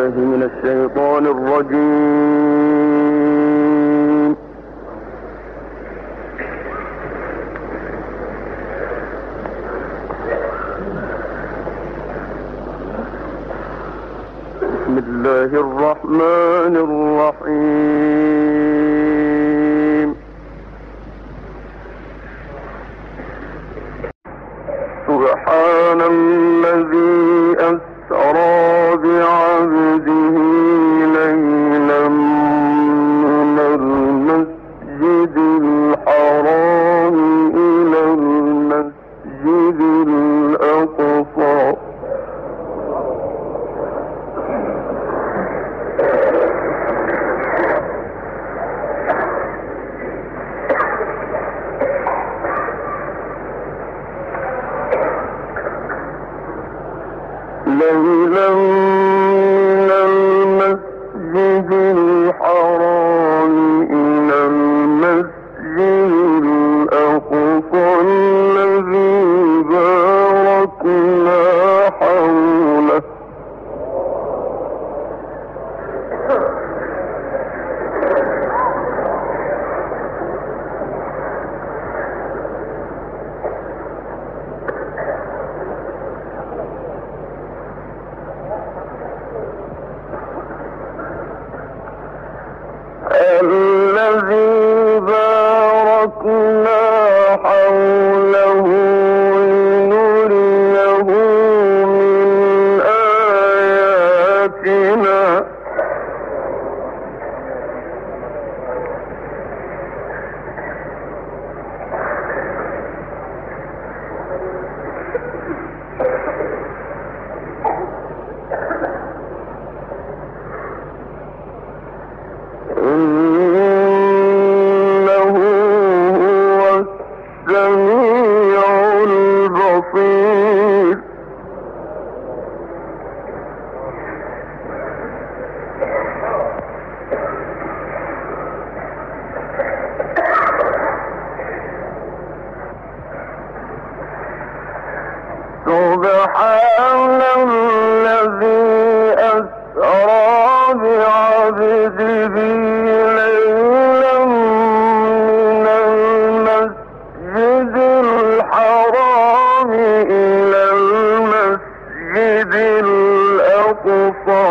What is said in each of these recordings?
بالله من الشيطان الرجيم. بسم الله الرحمن الرحيم. سبحان الذي أسرى بعبده ليلا من المسجد الحرام إلى المسجد الأقصى ليلا من المسجد الحرام إلى المسجد الأقصى الذي باركنا حوله الذي باركنا حوله لنريه من آياتنا إنه هو السميع البصير. سبحان الذي أسرى بعبده ليلا من المسجد الحرام إلى المسجد الأقصى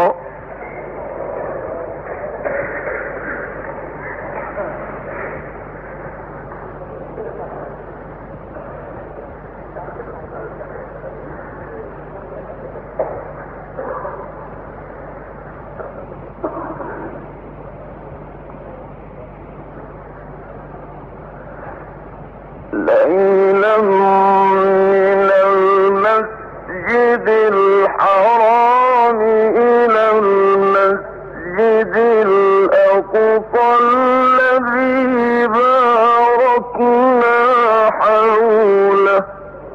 ليلا من المسجد الحرام إلى المسجد الأقصى الذي باركنا حوله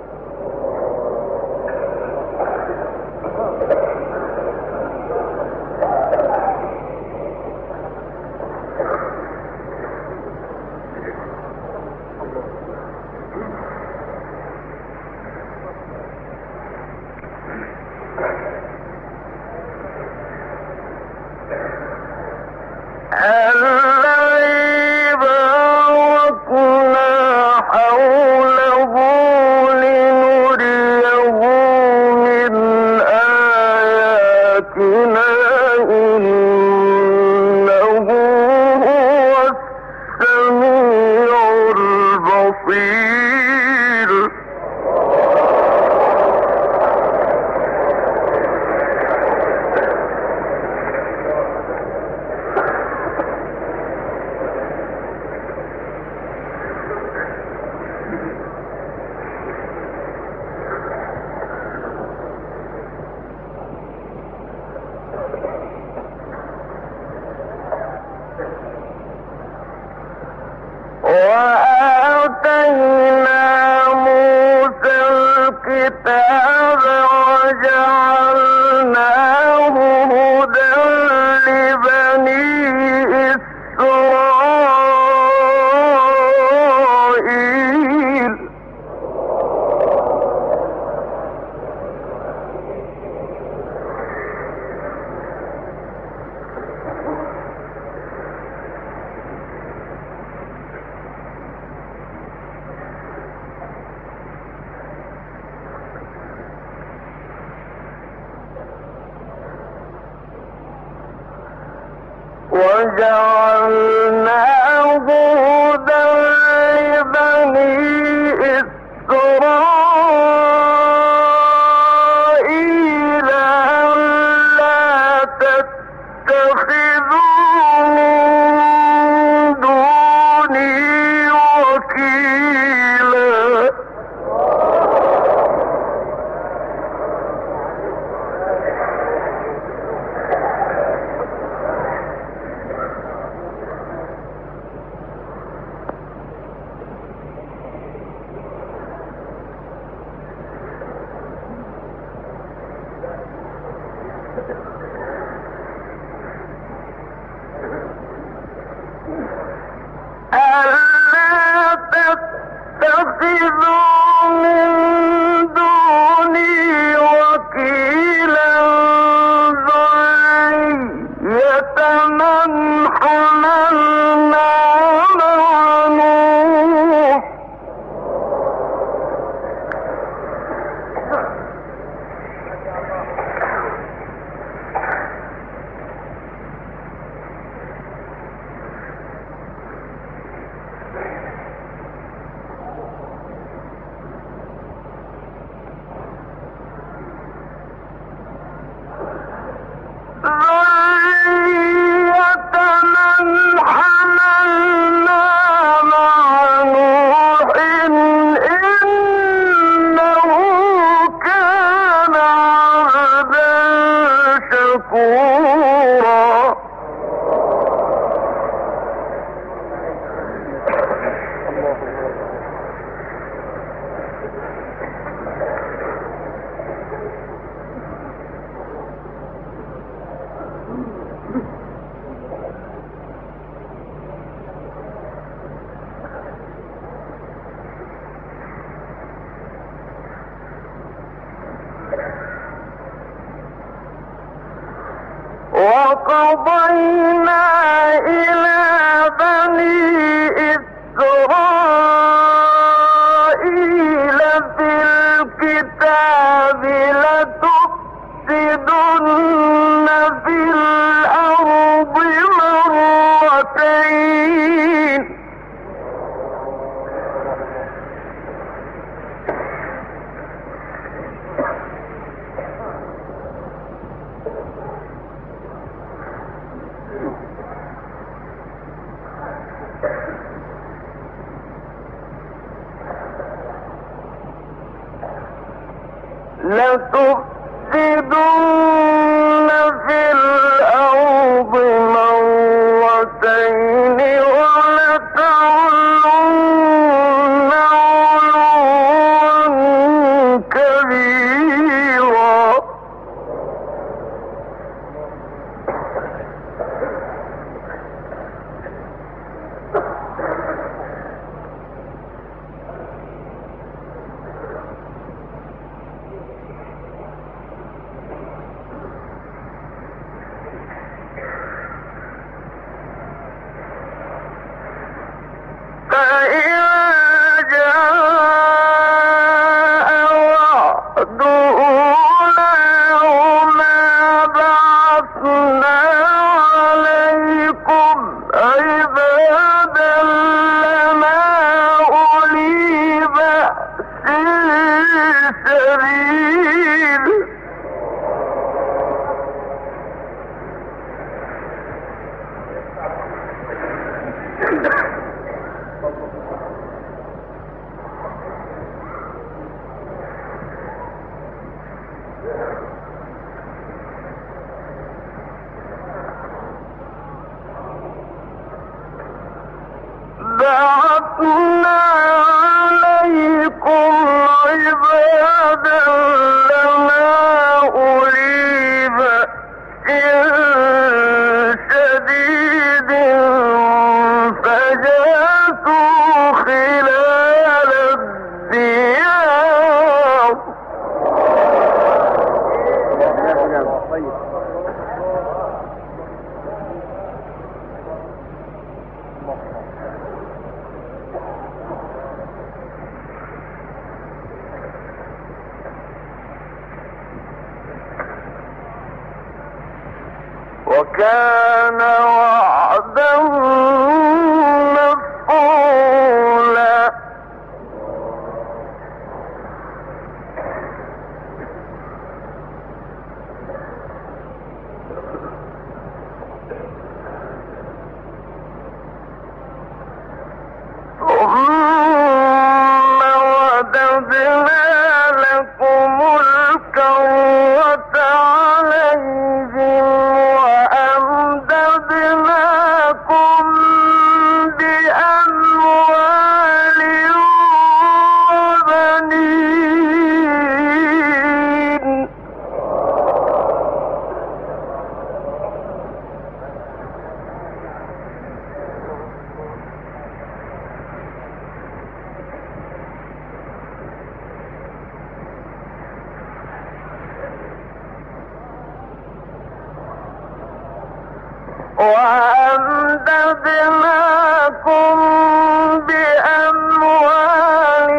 الذي باركنا حوله لنريه من آياتنا إنه هو السميع البصير. وجعلناه هدى لبني إسرائيل ألا تتخذوا من دوني وكيلا. ألا تتخذوا من دوني وكيلا ذرية من حملنا مع نوح وقضينا إلى بني إسرائيل في الكتاب لتفسدن في الأرض مرتين لتفسدن في الأرض مرتين ولتعلن علوا كبيرا. بعثنا عليكم عبادا لنا أولي بأس شديد فجاسوا خلال الديار. وكان وعدا مفعولا ثم رددنا لكم الكرة عليهم وأمددناكم بأموال وبنين وأمددناكم بأموال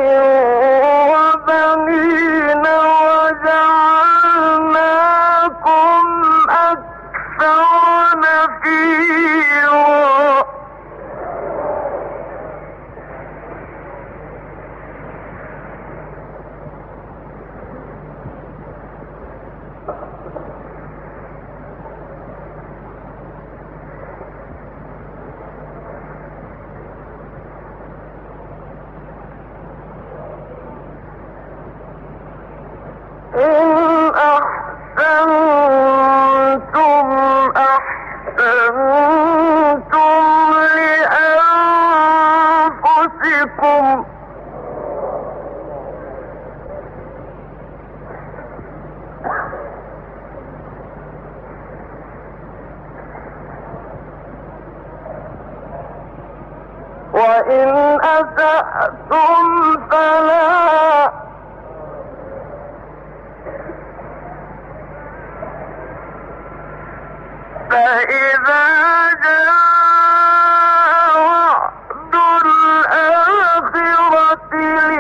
وبنين وجعلناكم أكثر نفيرا إن أحسنتم أحسنتم لأنفسكم وإن أسأتم فلا فإذا جاء وعد الآخرة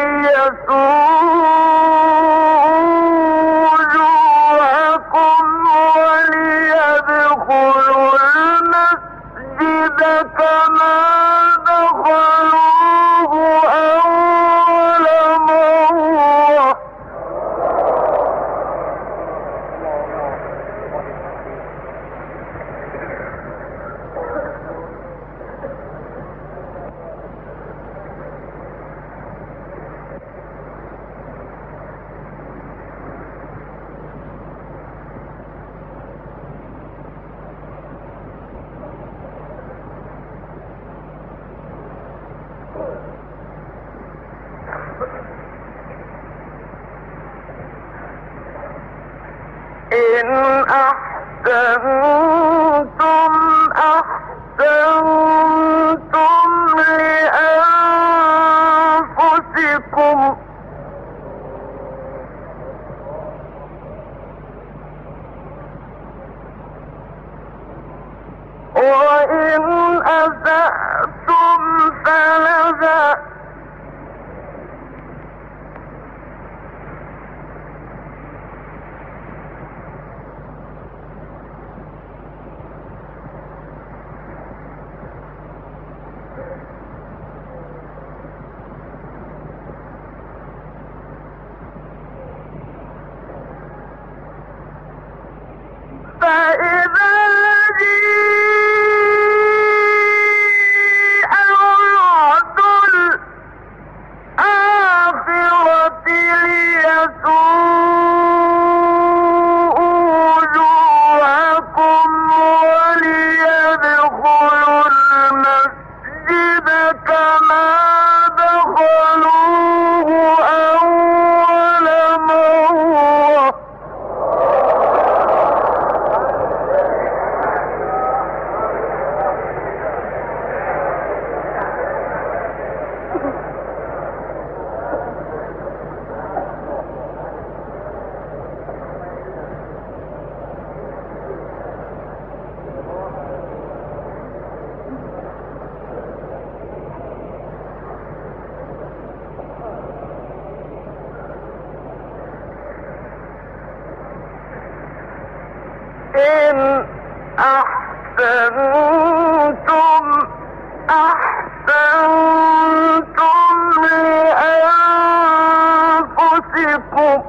ليسوءوا وجوهكم وليدخلوا المسجد كما دخلوه أول مرة إن أحسنتم أحسنتم لأنفسكم وإن أسأتم فلها فإذا جاء وعد الآخرة ليسوءوا وجوهكم وليدخلوا المسجد كما دخلوه أول مرة إن أحسنتم لأنفسكم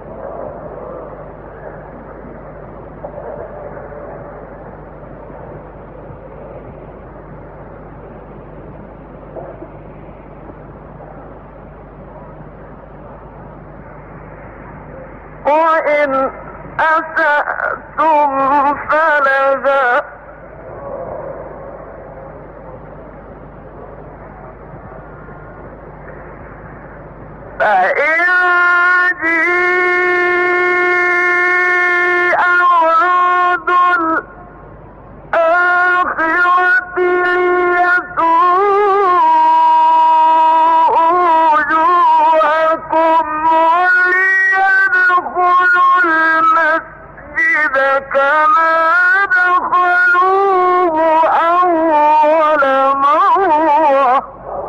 وإن أسأتم فلها فإن جيء وعد الآخرة ليسوءوا وجوهكم وليدخلوا المسجد كما دخلوه أول مرة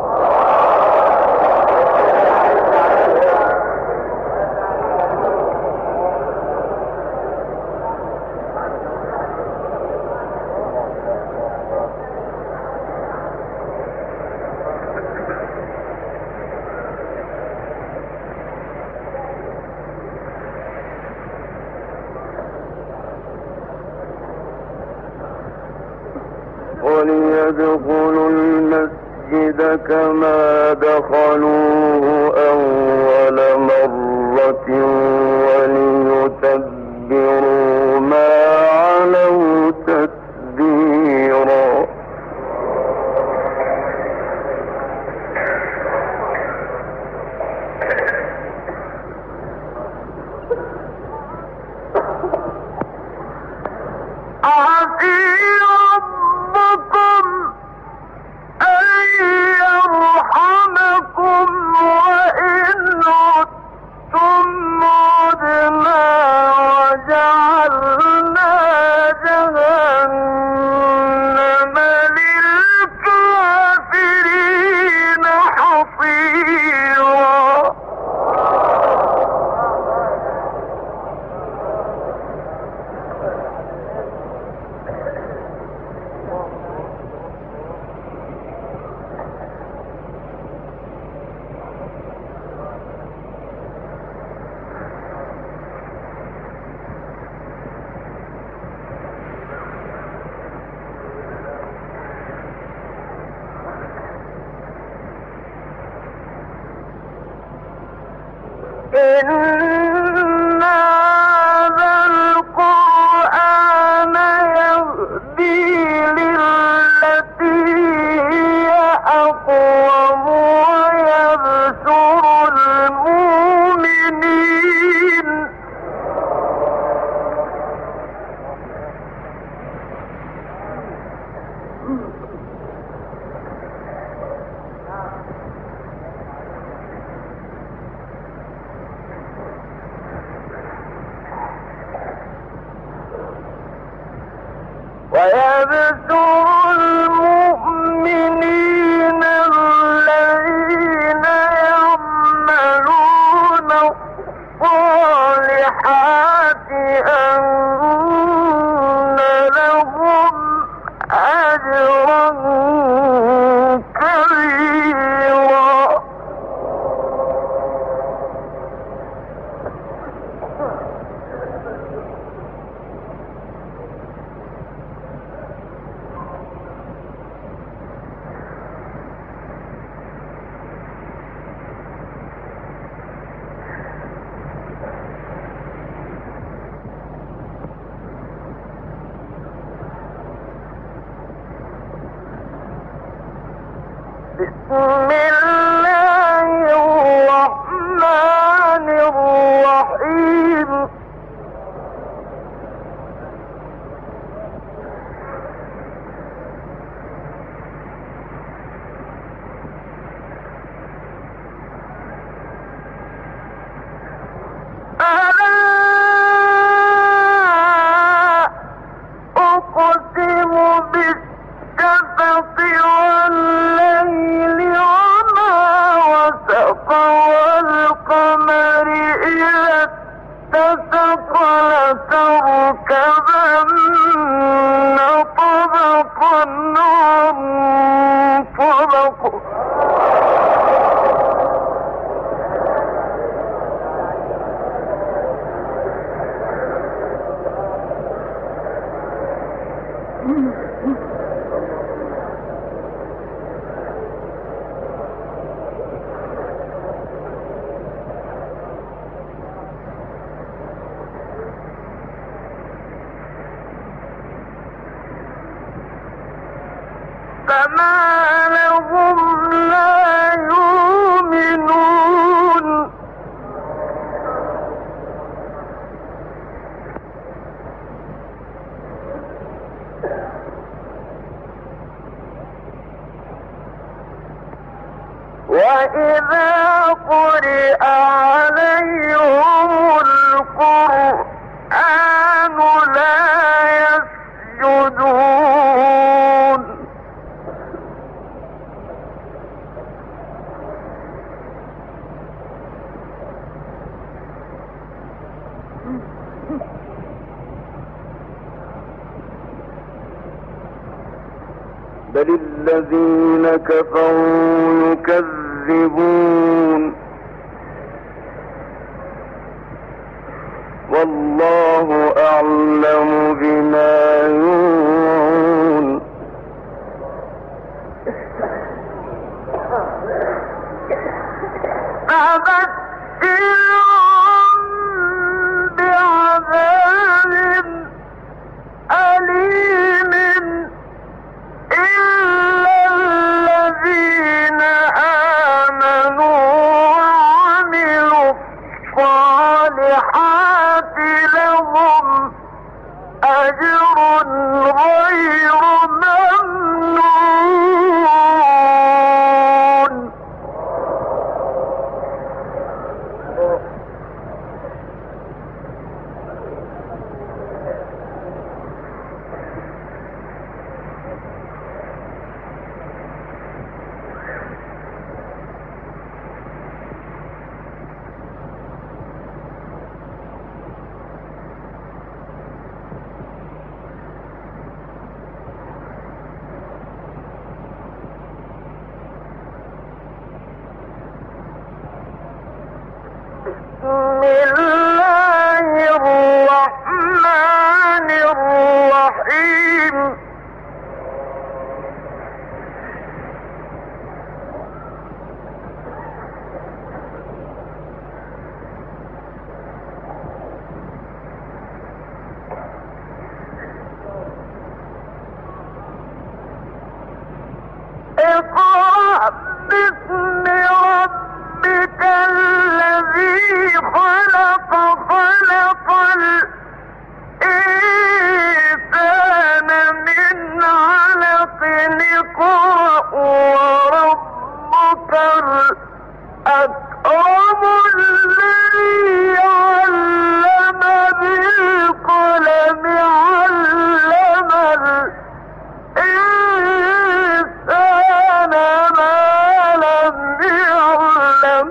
وليدخلوا المسجد كما دخلوه أول مرة وليتبروا ما علوا تتبيرا ربكم أن يرحمكم وإن عدتم عدنا وجعلنا جهنم للكافرين حصيرا إن هذا القرآن يهدي للتي هي أقوم ويبشر المؤمنين الذين يعملون الصالحات أن لهم أجرا كبيرا بسم الله الرحمن الرحيم ألا أقسم بالشفق والليل وما وسق والقمر إذا اتسق لتركبن فما لهم لا يؤمنون وإذا قرئ عليهم القرآن لا يسجدون بل الذين كفروا يكذبون والله أعلم بما يوعون فبشرهم بعذاب أليم إلا الذين آمنوا وعملوا الصالحات لهم أجر غير ممنون بسم الله الرحمن الرحيم اقرأ باسم ربك الذي خلق الإنسان من علق اقرأ وربك الأكرم الذي علم بالقلم علم الإنسان ما لم يعلم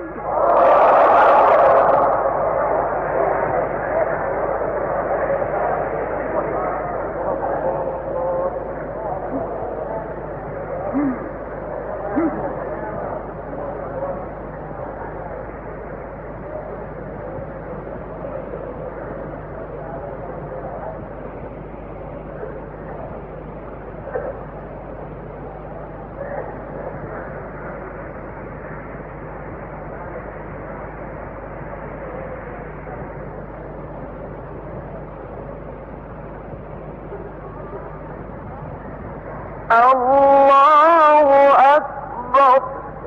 الله أكبر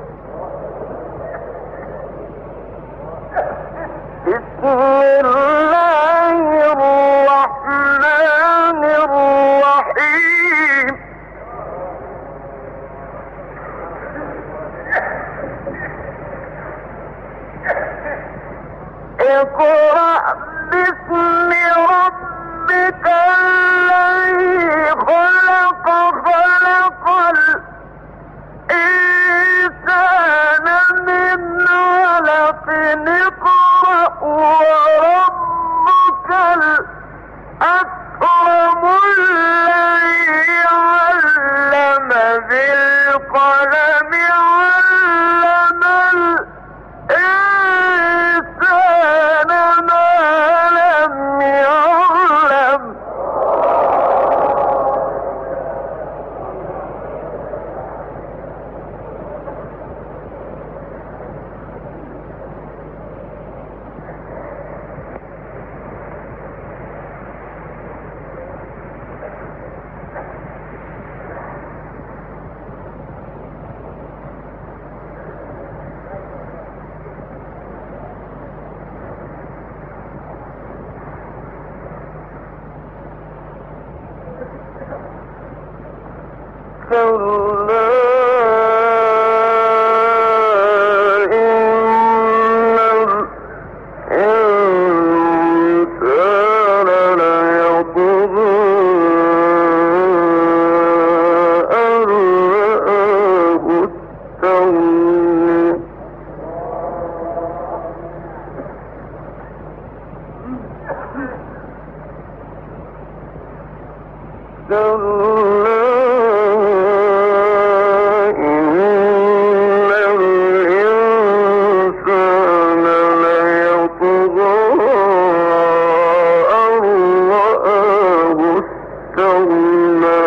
بسم الله الرحمن الرحيم اقرأ باسم ربك الذي خلق كلا إن الإنسان ليطغى أن رآه استغنى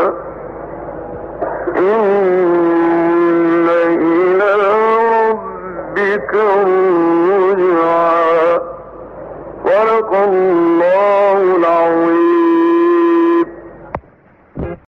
إن إلى ربك الرجعى صدق الله العظيم.